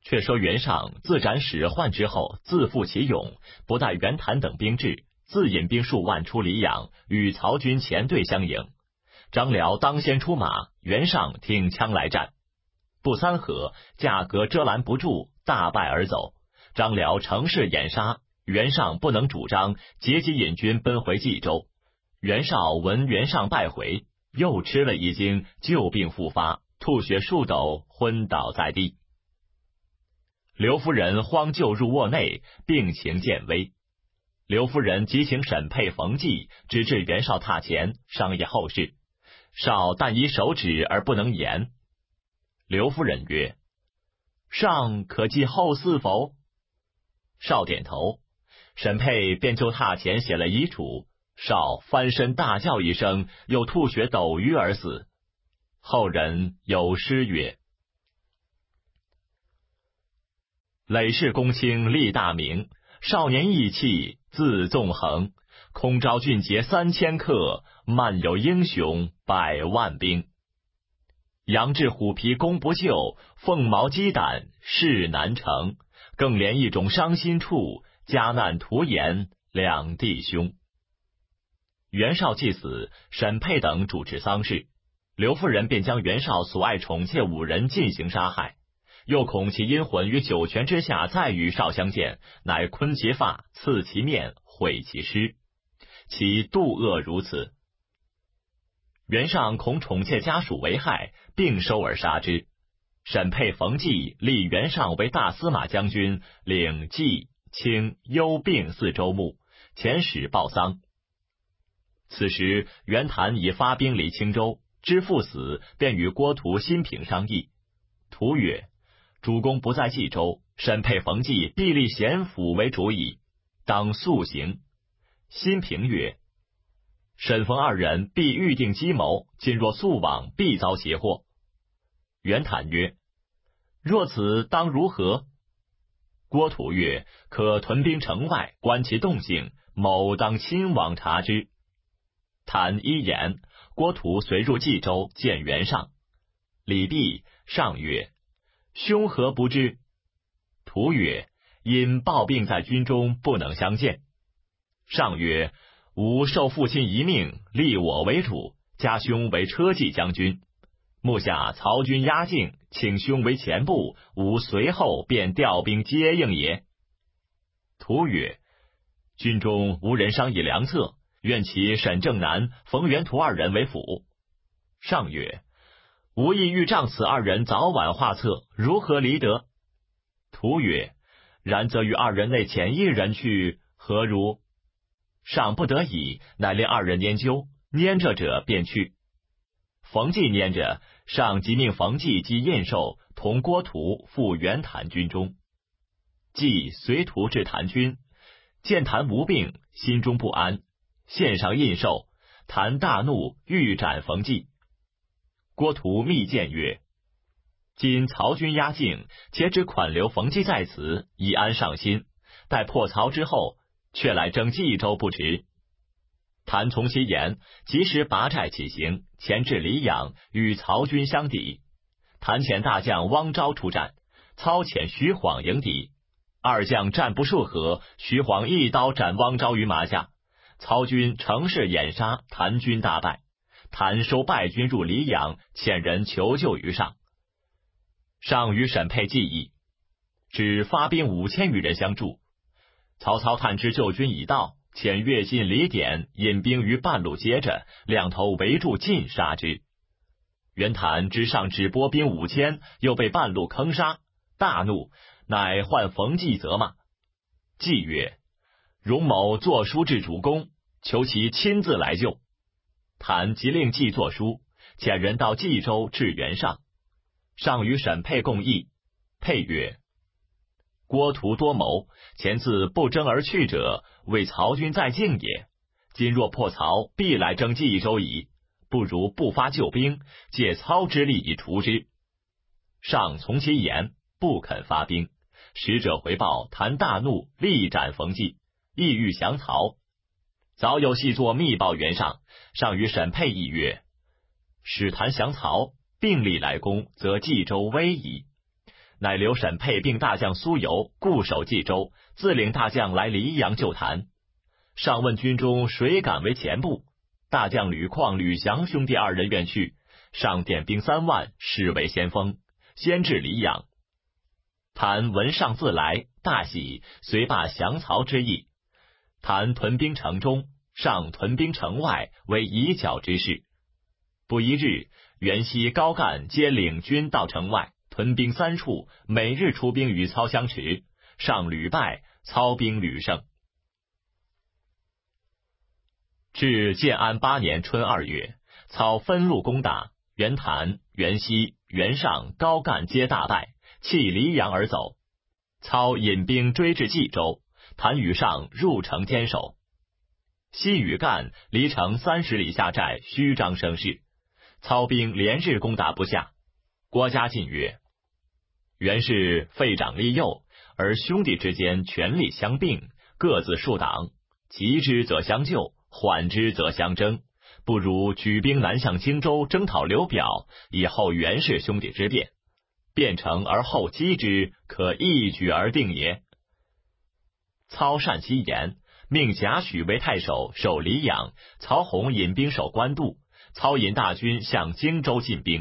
却说袁尚自斩使患之后，自负其勇，不待袁谭等兵至，自引兵数万出黎阳，与曹军前队相迎。张辽当先出马，袁尚挺枪来战，不三合，架阁遮拦不住，大败而走。张辽乘势掩杀，袁尚不能主张，节节引军奔回冀州。袁绍闻袁尚败回，又吃了一惊，旧病复发，吐血数斗，昏倒在地。刘夫人慌救入卧内，病情渐危。刘夫人急请沈佩、冯骥，直至袁绍榻前商议后事。绍但以手指而不能言。刘夫人曰：尚可记后事否？绍点头。沈佩便就榻前写了遗嘱。绍翻身大叫一声，又吐血斗鱼而死。后人有诗曰：累世公卿立大名，少年义气自纵横。空招俊杰3000客，漫有英雄100万兵。羊至虎皮攻不就，凤毛鸡胆事难成。更怜一种伤心处，家难徒言两弟兄。袁绍既死，沈佩等主持丧事，刘夫人便将袁绍所爱宠妾5人进行杀害，又恐其阴魂于九泉之下再与绍相见，乃昆其发，刺其面，毁其尸。其妒恶如此。袁尚恐宠妾家属为害，并收而杀之。沈佩、冯骥立袁尚为大司马将军，领冀、青、幽并4州牧，遣使报丧。此时袁谭已发兵离青州，知父死，便与郭图、辛平商议。图曰：主公不在冀州，沈佩、冯骥必立贤辅为主矣，当速行。辛平曰：沈冯2人必预定计谋，今若速往，必遭邪祸。袁谭曰：若此当如何？郭图曰：可屯兵城外，观其动静，某当亲往察之。谭依言，郭图随入冀州见袁尚。礼毕，上曰：兄何不至？图曰：因抱病在军中，不能相见。上曰：吾受父亲遗命，立我为主，加兄为车骑将军。目下曹军压境，请兄为前部，吾随后便调兵接应也。图曰：军中无人商议良策，愿其沈正南、冯元图2人为辅。上曰：吾意欲仗此2人早晚画策，如何离得？图曰：然则与2人内遣1人去，何如？上不得已，乃令2人拈阄，拈着者便去。冯骥拈着，上即命冯骥及印绶同郭图赴袁谭军中。骥随图至谭军，见谭无病，心中不安，献上印绶。谭大怒，欲斩冯骥。郭图密谏曰：今曹军压境，且只款留冯骥在此，以安上心，待破曹之后，却来征冀州不迟。谭从其言，及时拔寨起行，前至黎阳，与曹军相抵。谭遣大将汪昭出战，操遣徐晃迎敌。2将战不数合，徐晃一刀斩汪昭于马下。曹军乘势掩杀，谭军大败。谭收败军入黎阳，遣人求救于上。上与沈佩计议，只发兵5000余人相助。曹操探知救军已到，遣越进李典引兵于半路接着，两头围住尽杀之。袁谭知上只拨兵5000，又被半路坑杀，大怒，乃唤冯骥责骂。骥曰：荣某作书至主公，求其亲自来救。谭即令骥作书，遣人到冀州至袁尚。上与沈佩共议。佩曰：郭图多谋，前次不征而去者，为曹军在境也。今若破曹，必来征冀州矣，不如不发救兵，借操之力以除之。上从其言，不肯发兵。使者回报，谭大怒，力斩冯骥，意欲降曹。早有细作密报袁尚，上与沈佩议曰：使谭降曹，并力来攻，则冀州危矣。 乃留沈佩并大将苏由固守冀州，自领大将来黎阳救谭。上问军中谁敢为前部？大将吕旷、吕翔兄弟2人愿去。上点兵3万，使为先锋，先至黎阳。谭闻上自来，大喜，遂罢降曹之意。谭屯兵城中，上屯兵城外，为以剿之事。不一日，袁熙、高干皆领军到城外，屯兵3处，每日出兵与操相持。上屡败，操兵屡胜。至建安8年春2月，操分路攻打，袁谭、袁熙、袁尚、高干皆大败，弃黎阳而走。操引兵追至冀州，谭与上入城坚守。熙与干离城30里下寨，虚张声势。操兵连日攻打不下。郭嘉进曰：原是废长立幼，而兄弟之间权力相并，各自树党，急之则相救，缓之则相争，不如举兵南向荆州，征讨刘表，以后袁氏兄弟之变。变成而后击之，可一举而定也。操善其言，命贾诩为太守，守黎阳；曹洪引兵守官渡。操引大军向荆州进兵。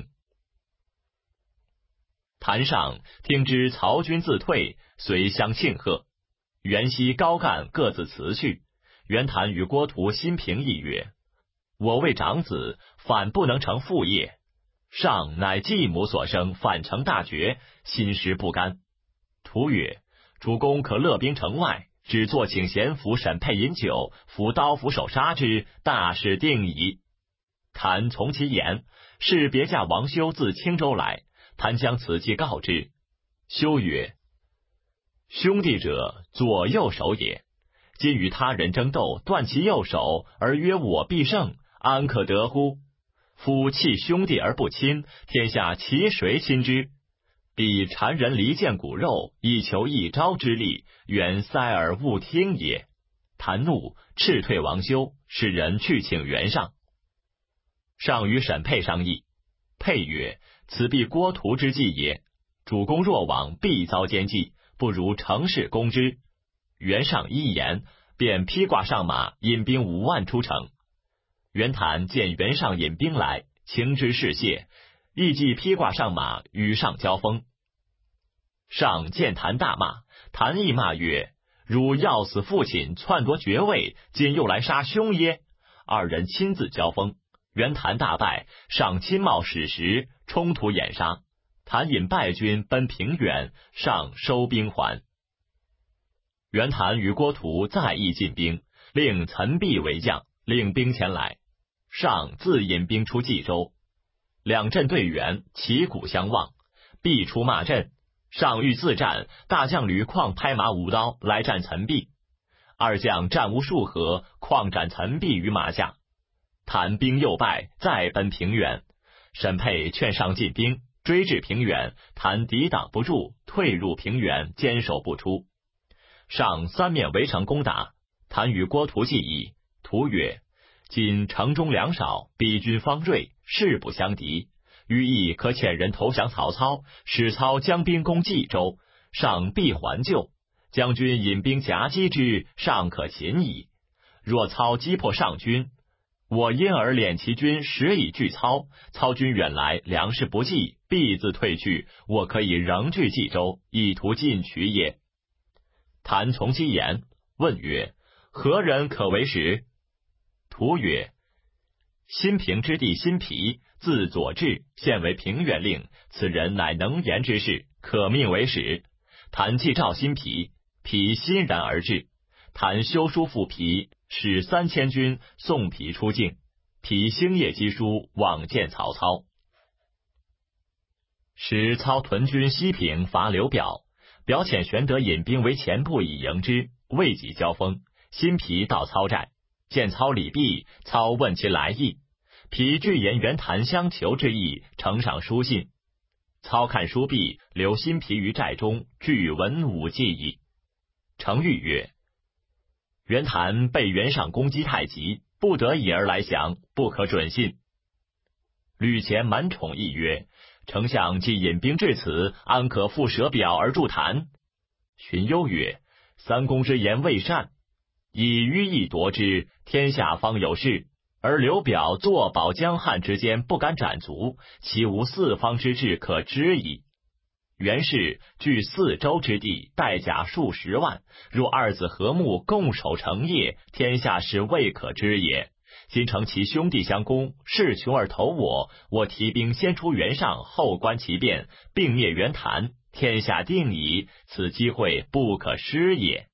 谭上听知曹军自退，遂相庆贺。袁熙、高干各自辞去。袁谭与郭图、辛平议曰：我为长子，反不能成父业。上乃继母所生，反成大绝，心实不甘。图曰：主公可勒兵城外，只坐请贤服沈佩饮酒，扶刀斧手杀之，大事定矣。谭从其言，是别驾王修自青州来，谭将此计告之。修曰：兄弟者，左右手也。今与他人争斗，断其右手，而曰我必胜，安可得乎？夫弃兄弟而不亲，天下其谁亲之？彼谗人离间骨肉，以求一朝之利，原塞而勿听也。谭怒，斥退王修，使人去请袁尚。上与沈佩商议，佩曰：此必郭图之计也。主公若往，必遭奸计，不如乘势攻之。袁尚一言，便披挂上马，引兵5万出城。袁谭见袁尚引兵来，情之事谢，立即披挂上马，与上交锋。上见谭大骂，谭亦骂曰：汝要死父亲，篡夺爵位，今又来杀兄耶？2人亲自交锋，袁谭大败，上亲冒矢石，冲突掩杀。谭引败军奔平原，上收兵还。袁谭与郭图再议进兵，令岑弼为将，领兵前来。上自引兵出冀州，2阵对员，旗鼓相望，必出骂阵。上欲自战，大将吕旷拍马舞刀来战岑弼。2将战无数合，旷斩岑弼于马下。谭兵又败，再奔平原。沈佩劝上进兵，追至平原，谭抵挡不住，退入平原，坚守不出。上3面围城攻打，谭与郭图计议。图曰：今城中粮少，彼军方锐，势不相敌。余亦可遣人投降曹操，使操将兵攻冀州，上必还救。将军引兵夹击之，尚可擒矣。若操击破上军，我因而敛其军10以拒操，操军远来，粮食不济，必自退去，我可以仍据冀州，以图进取也。谭从其言，问曰：何人可为使？图曰：新平之弟辛毗，字左志，现为平原令，此人乃能言之士，可命为使。谭既召辛毗，毗欣然而至。谭修书复毗，使3000军送毗出境。毗星夜击书，往见曹操。时操屯军西平，伐刘表，表遣玄德引兵为前部以迎之，未及交锋，辛毗到操寨，见操礼毕，操问其来意。毗具言袁谭相求之意，呈上书信。操看书毕，留辛毗于寨中，具文武计矣。程昱曰：袁谭被袁尚攻击太急，不得已而来降，不可准信。吕虔满宠亦曰： 丞相既引兵至此，安可复舍表而助谈？荀攸曰：三公之言未善，以迂意夺之，天下方有事。而刘表坐保江汉之间，不敢斩卒，其无四方之志可知矣。袁氏据4州之地，带甲数10万，若二子和睦，共守城业，天下事未可知也。今乘其兄弟相攻，势穷而投我，我提兵先出袁尚，后观其变，并灭袁谭，天下定矣，此机会不可失也。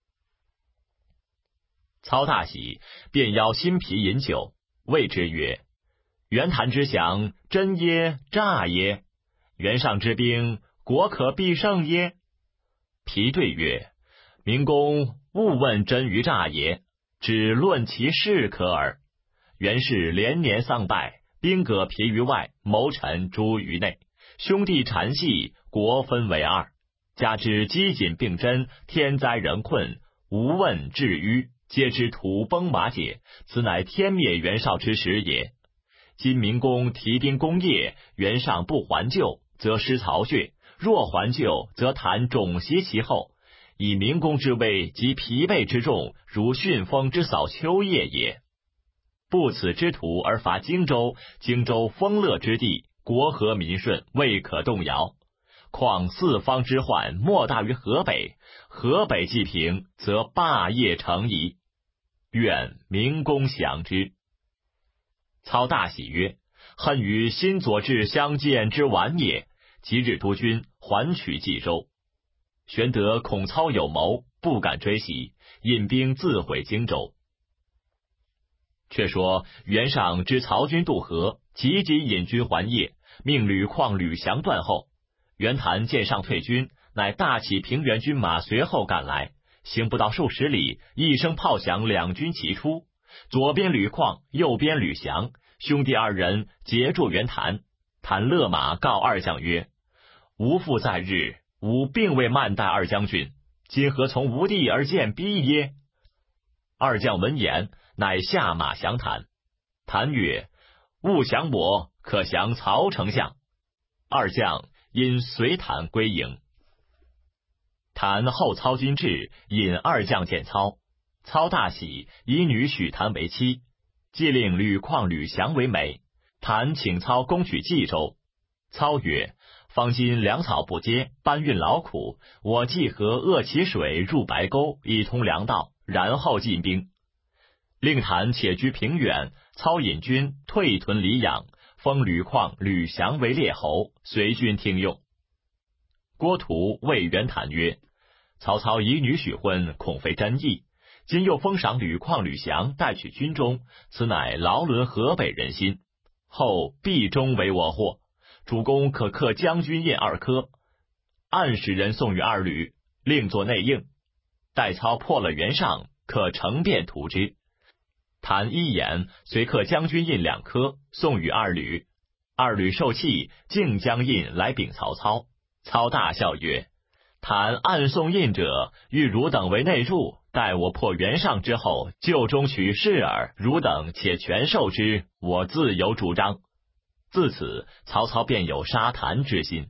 操大喜，便邀辛毗饮酒，谓之曰：袁谭之降，真耶？诈耶？袁尚之兵，国可必胜耶？皮对曰：明公勿问真于诈也，只论其事可耳。袁氏连年丧败，兵革疲于外，谋臣诛于内，兄弟缠系，国分为二。加之饥馑病珍，天灾人困，无问治淤，皆知土崩瓦解，此乃天灭袁绍之时也。今明公提兵攻业，袁尚不还救，则失曹血；若还救，则谭种袭其后。以明公之威及疲惫之众，如旋风之扫秋叶也。不此之徒而伐荆州，荆州丰乐之地，国和民顺，未可动摇。况四方之患，莫大于河北。河北既平，则霸业成矣。愿明公享之。操大喜曰：恨与新左志相见之晚也。即日督军还取冀州。玄德恐操有谋，不敢追袭，引兵自毁荆州。却说袁尚知曹军渡河，急急引军还邺，命吕旷、吕翔断后。袁谭见上退军，乃大起平原军马随后赶来，行不到数十里，一声炮响，两军齐出。左边吕旷，右边吕翔，兄弟二人截住袁谭。谭勒马告二将曰：吾父在日，吾并未慢待二将军，今何从吴地而见逼耶？二将闻言，乃下马降谭。谭曰：勿降我，可降曹丞相。二将因随谭归营。谭后操军至，引二将见操。操大喜，以女许谭为妻，既令吕旷、吕翔为媒。谭请操攻取冀州。操曰：方今粮草不接，搬运劳苦，我既河扼其水，入白沟，以通粮道，然后进兵。令谭且居平原，操引军退屯黎阳，封吕旷、吕翔为列侯，随军听用。郭图谓袁谭曰：曹操以女许婚，恐非真意，今又封赏吕旷、吕翔，带取军中，此乃劳伦河北人心，后必终为我祸。主公可刻将军印2颗，暗使人送与二吕，另作内应。待操破了袁尚，可乘便图之。谭一言，遂刻将军印2颗，送与二吕。二吕受气，竟将印来禀曹操。操大笑曰：谭暗送印者，欲汝等为内助，待我破袁尚之后，就中取士耳。汝等且全受之，我自有主张。自此，曹操便有杀谭之心。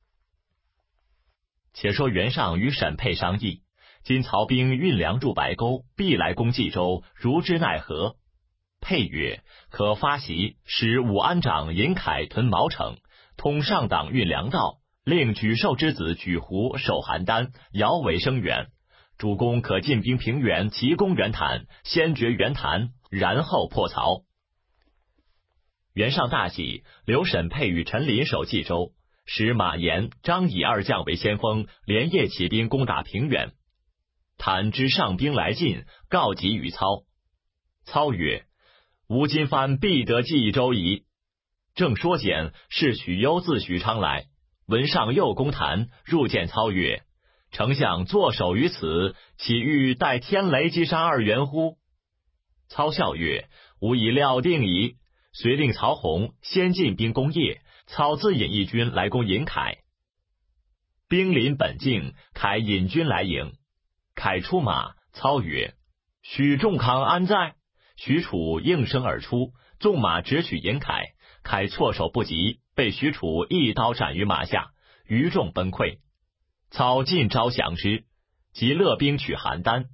且说袁尚与沈沛商议，今曹兵运粮驻白沟，必来攻冀州，如之奈何？沛曰：可发檄，使武安长尹凯屯毛城，通上党运粮道，令沮授之子沮胡守邯郸，遥为声援。主公可进兵平原，急攻袁谭，先绝袁谭，然后破曹。袁尚大喜，留沈沛与陈琳守冀州，使马延、张仪二将为先锋，连夜起兵攻打平原。谭知上兵来进，告急于操。操曰：吾今番必得冀州矣。正说间，是许攸自许昌来，闻上又攻谭，入见操曰：丞相坐守于此，岂欲待天雷击杀二袁乎？操笑曰：吾已料定矣。遂令曹洪先进兵攻邺，操自引一军来攻尹凯。兵临本境，凯引军来迎。凯出马，操曰：许仲康安在？许褚应声而出，纵马直取尹凯，凯措手不及， 被许褚一刀斩于马下，余众崩溃。操进招降之，即勒兵取邯郸。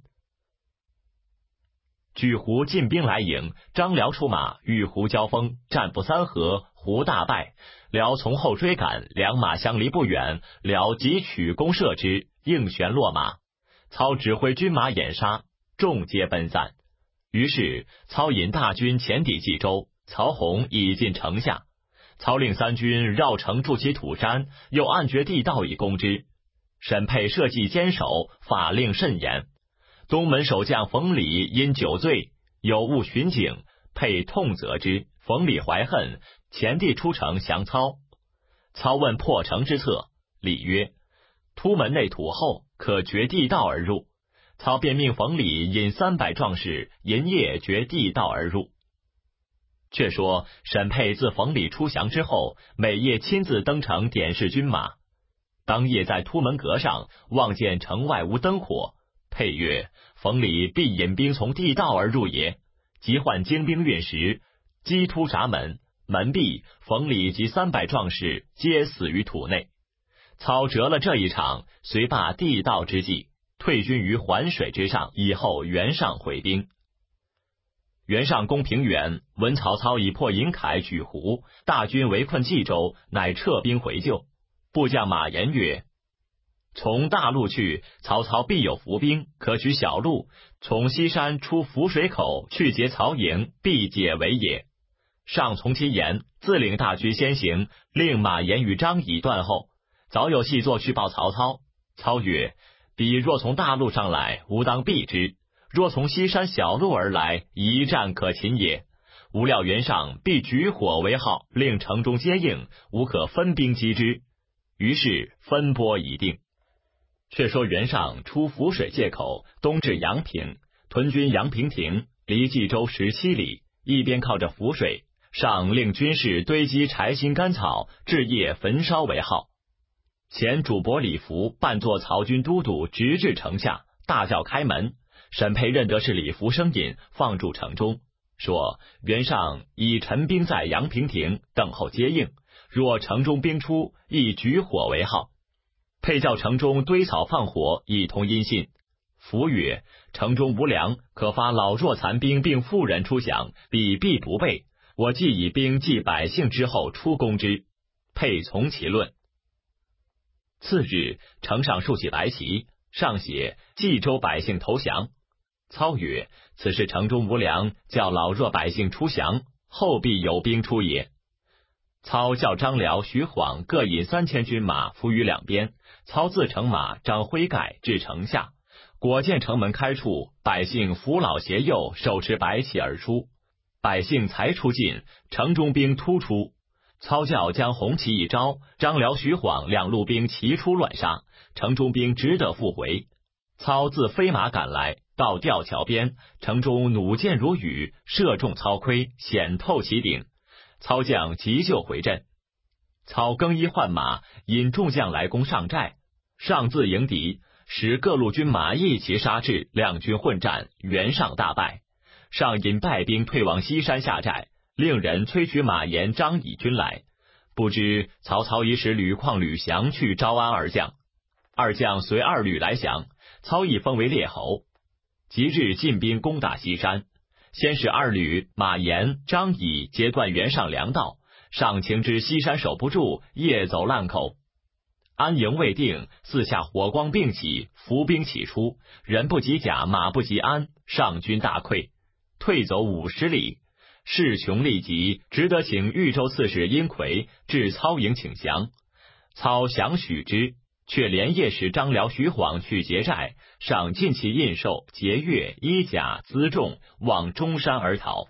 举胡进兵来迎，张辽出马与胡交锋，战不三合，胡大败。辽从后追赶，两马相离不远，辽急取弓射之，应旋落马。操指挥军马掩杀，众皆奔散。于是操引大军前抵冀州，曹洪已进城下。操令三军绕城筑起土山，又暗掘地道以攻之。沈沛设计坚守，法令甚严。东门守将冯礼因酒醉，有误巡警，沛痛责之。冯礼怀恨，前地出城降操。操问破城之策，礼曰：突门内土厚，可掘地道而入。操便命冯礼引300壮士，银夜掘地道而入。却说沈沛自冯礼出降之后，每夜亲自登城点视军马。当夜在突门阁上望见城外无灯火，沛曰：冯礼必引兵从地道而入也。即唤精兵运石，击突闸门，门闭，冯礼及300壮士皆死于土内。操折了这一场，遂罢地道之计，退军于环水之上，以后袁尚回兵。袁尚攻平原，闻曹操已破银铠、举胡，大军围困冀州，乃撤兵回救。部将马延曰：从大路去，曹操必有伏兵，可取小路，从西山出涪水口，去劫曹营，必解围也。上从其言，自领大军先行，令马延与张仪断后。早有细作去报曹操。操曰：彼若从大路上来，吾当避之；若从西山小路而来，一战可擒也。吾料袁尚必举火为号，令城中接应，吾可分兵击之。于是分拨已定。却说袁尚出涪水界口，东至阳平，屯军阳平亭，离冀州17里，一边靠着涪水。上令军士堆积柴薪干草，至夜焚烧为号。前主簿李福扮作曹军都督，直至城下，大叫开门。沈沛认得是李福声音，放入城中，说袁尚已陈兵在阳平亭，等候接应，若城中兵出，亦举火为号。沛叫城中堆草放火，以通音信。福曰：城中无粮，可发老弱残兵并妇人出降，彼必不备。我既以兵济百姓之后，出攻之。沛从其论。次日，城上竖起白旗，上写冀州百姓投降。操曰：此事城中无粮，叫老弱百姓出降，后必有兵出也。操叫张辽、徐晃各引3000军马伏于两边，操自乘马张辉盖至城下，果见城门开处，百姓扶老携幼，手持白旗而出。百姓才出进，城中兵突出。操教将红旗一招，张辽、徐晃2路兵齐出乱杀，城中兵只得复回。操自飞马赶来，到吊桥边，城中弩箭如雨，射中操盔，险透其顶。操将急救回阵。操更衣换马，引众将来攻上寨。上自迎敌，使各路军马一齐杀至，两军混战，袁尚大败。上引败兵退往西山下寨，令人催取马延、张仪军来。不知曹操已使吕旷、吕翔去招安二将，二将随2旅来降，操亦封为列侯。即日进兵攻打西山，先使2旅马延、张仪截断袁尚粮道，上情知西山守不住，夜走烂口。安营未定，四下火光并起，伏兵起出，人不及甲，马不及鞍，上军大溃，退走50里。势穷力急，只得请豫州刺史殷奎至操营请降。操降许之，却连夜使张辽、徐晃去劫寨，上尽其印绶、节钺、衣甲、辎重，往中山而逃。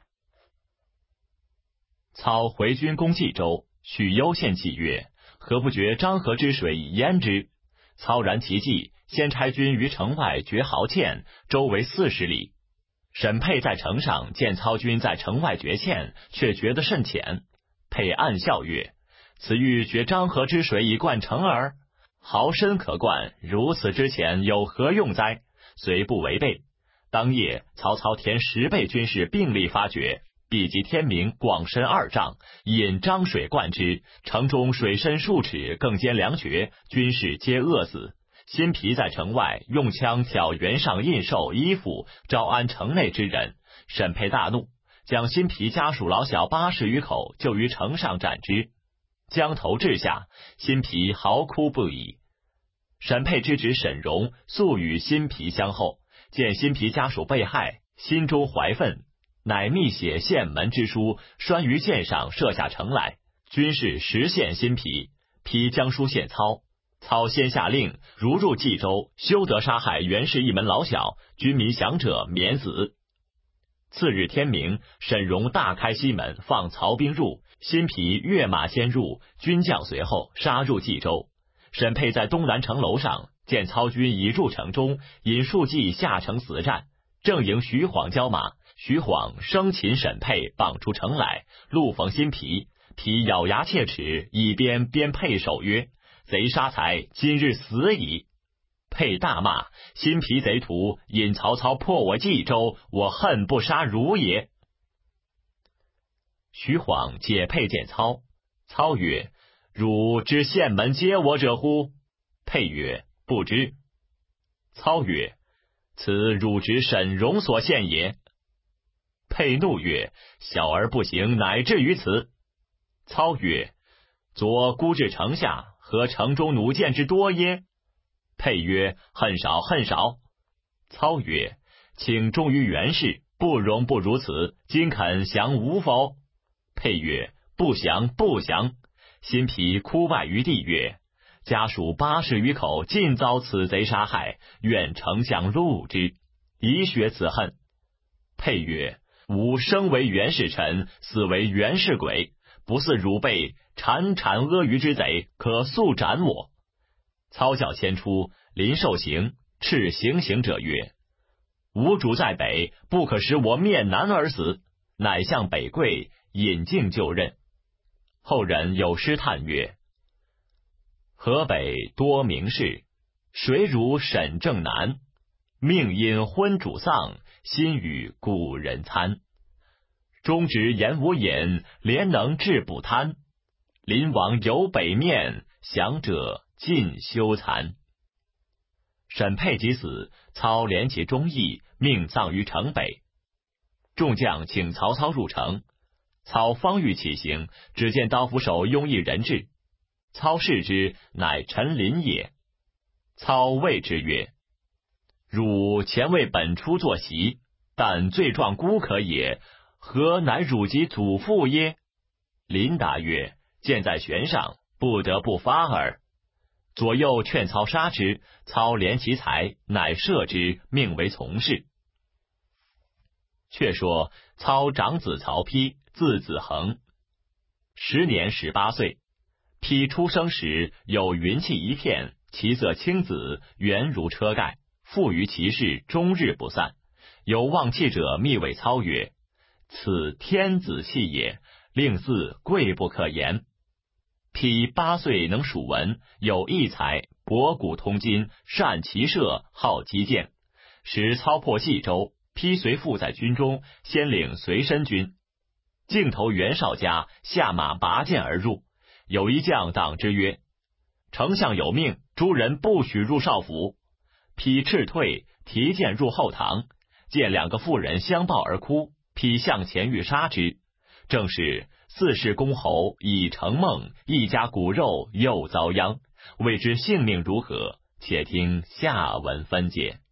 操回军攻冀州，许攸献计曰：何不决漳河之水以淹之？操然其计，先差军于城外掘壕堑，周围40里。沈沛在城上见操军在城外掘堑，却掘得甚浅。沛暗笑曰：此欲掘漳河之水以灌城耳？壕深可灌，如此之浅，有何用哉？遂不违背。当夜，曹操填10倍军士并力发掘， 必及天明，广深2丈，引漳水灌之，城中水深数尺，更兼粮绝，军士皆饿死。辛毗在城外用枪挑原上印绶衣服，招安城内之人。沈佩大怒，将辛毗家属老小80余口就于城上斩之。将头掷下，辛毗嚎哭不已。沈佩之侄沈荣素与辛毗相厚，见辛毗家属被害，心中怀愤，乃密写献门之书，拴于箭上，射下城来。军士实献辛毗，批将书献操。操先下令，如入冀州，休得杀害袁氏一门老小，军民降者免死。次日天明，沈荣大开西门，放曹兵入，辛毗跃马先入，军将随后，杀入冀州。沈佩在东南城楼上见操军已入城中，引数骑下城死战，正迎徐晃交马，徐晃生擒沈佩，绑出城来，路逢辛毗，毗咬牙切齿，以鞭佩首曰：“贼杀财，今日死矣！”佩大骂：“辛毗贼徒，引曹操破我冀州，我恨不杀汝也！”徐晃解佩见操，操曰：“汝知献门接我者乎？”佩曰：“不知。”操曰：“此汝侄沈荣所献也。”佩怒曰：“小儿不行，乃至于此。”操曰：“昨孤至城下，何城中弩箭之多耶？”佩曰：“恨少，恨少。”操曰：“请忠于袁氏，不容不如此，今肯降吾否？”佩曰：“不降，不降。”辛毗哭拜于地曰：“家属80余口尽遭此贼杀害，愿丞相戮之，以雪此恨。”佩曰：“吾生为袁氏臣，死为袁氏鬼，不似汝辈谗阿谀之贼，可速斩我。”操教先出，临受刑，斥行者曰：“吾主在北，不可使我面南而死。”乃向北跪，引颈就任。后人有诗叹曰：“河北多名士，谁如沈正南？命因昏主丧，心与故人餐。忠直言无隐，廉能治不贪。临王有北面，降者尽羞惭。”沈佩即死，操怜其忠义，命葬于城北。众将请曹操入城，操方欲起行，只见刀斧手拥一人至，操视之，乃陈琳也。操谓之曰：“汝前为本初坐席，但罪状孤可也，何乃汝及祖父耶？”琳答曰：“箭在弦上，不得不发耳。”左右劝操杀之，操怜其才，乃赦之，命为从事。却说操长子曹丕，字子恒，时年18岁。丕出生时有云气一片，其色青紫，圆如车盖，附于其室，终日不散。有望气者密谓操曰：“此天子气也，令似贵不可言。”丕8岁能属文，有异才，博古通今，善骑射，好击剑。时操破冀州，丕随父在军中，先领随身军，径投袁绍家，下马拔剑而入。有一将挡之曰：“丞相有命，诸人不许入少府。”丕斥退，提剑入后堂，见2个妇人相抱而哭，丕向前欲杀之。正是4世公侯已成梦，一家骨肉又遭殃，未知性命如何，且听下文分解。